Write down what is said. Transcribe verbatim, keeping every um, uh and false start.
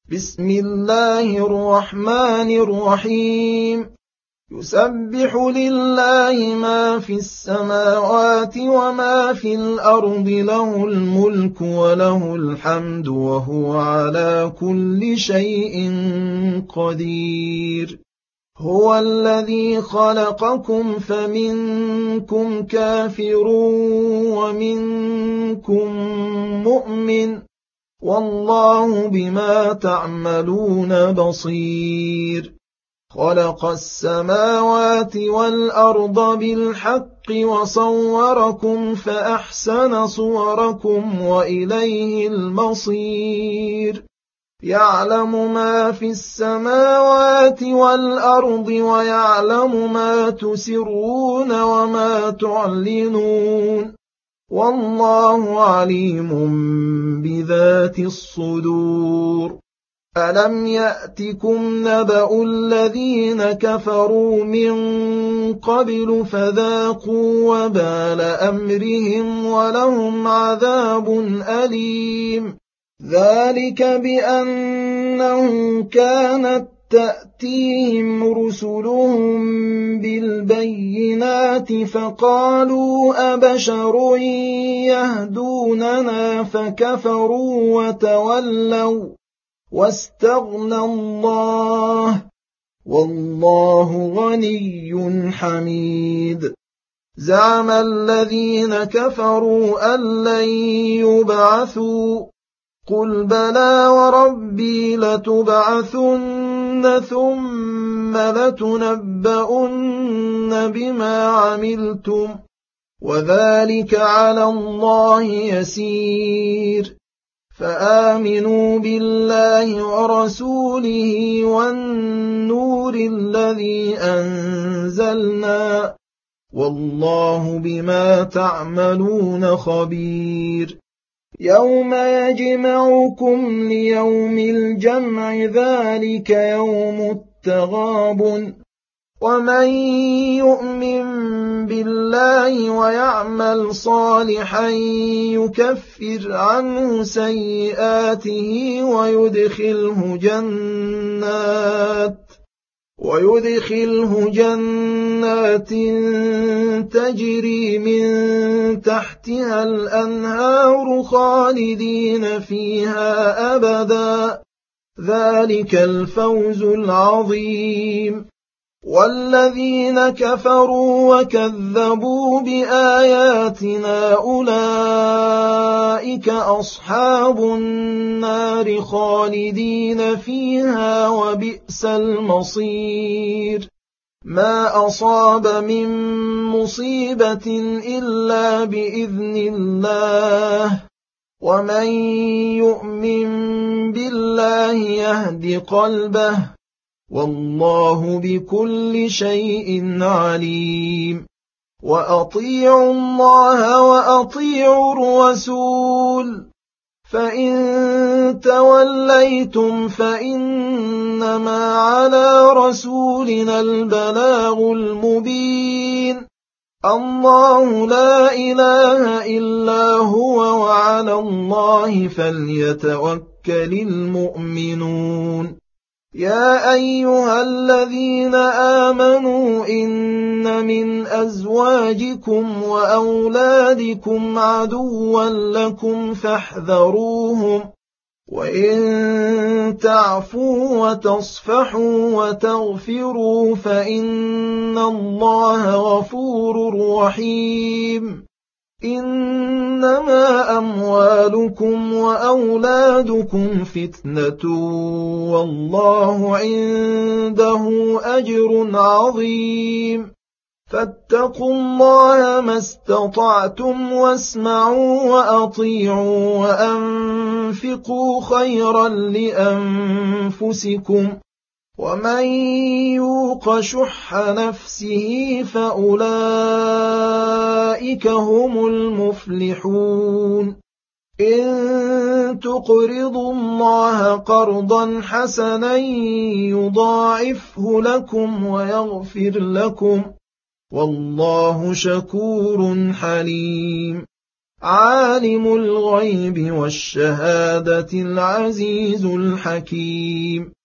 بسم الله الرحمن الرحيم يسبح لله ما في السماوات وما في الأرض له الملك وله الحمد وهو على كل شيء قدير هو الذي خلقكم فمنكم كافر ومنكم مؤمن والله بما تعملون بصير خلق السماوات والأرض بالحق وصوركم فأحسن صوركم وإليه المصير يعلم ما في السماوات والأرض ويعلم ما تسرون وما تعلنون والله عليم بذات الصدور ألم يأتكم نبأ الذين كفروا من قبل فذاقوا وبال أمرهم ولهم عذاب أليم ذلك بأنه كانت تأتيهم رسلهم بالبينات فقالوا أبشر يهدوننا فكفروا وتولوا واستغنى الله والله غني حميد زعم الذين كفروا أن لن يبعثوا قل بلى وربي لتبعثن ثم لتنبؤن بما عملتم وذلك على الله يسير فآمنوا بالله ورسوله والنور الذي أنزلنا والله بما تعملون خبير يوم يجمعكم ليوم الجمع ذلك يوم التغابن ومن يؤمن بالله ويعمل صالحا يكفر عنه سيئاته ويدخله جنات ويدخله جنات تجري من تحتها الأنهار خالدين فيها أبدا ذلك الفوز العظيم والذين كفروا وكذبوا بآياتنا أولئك أصحاب النار خالدين فيها وبئس المصير ما أصاب من مصيبة إلا بإذن الله ومن يؤمن بالله يهد قلبه والله بكل شيء عليم وأطيعوا الله وأطيعوا الرسول فإن توليتم فإنما على رسولنا البلاغ المبين الله لا إله إلا هو وعلى الله فليتوكل المؤمنون يا أيها الذين آمنوا إن من أزواجكم وأولادكم عدوا لكم فاحذروهم وإن تعفوا وتصفحوا وتغفروا فإن الله غفور رحيم إنما أموالكم وأولادكم فتنة والله عنده أجر عظيم فاتقوا الله ما استطعتم واسمعوا وأطيعوا وأنفقوا خيرا لأنفسكم ومن يوق شح نفسه فأولئك هم المفلحون إن تقرضوا الله قرضا حسنا يضاعفه لكم ويغفر لكم والله شكور حليم عالم الغيب والشهادة العزيز الحكيم.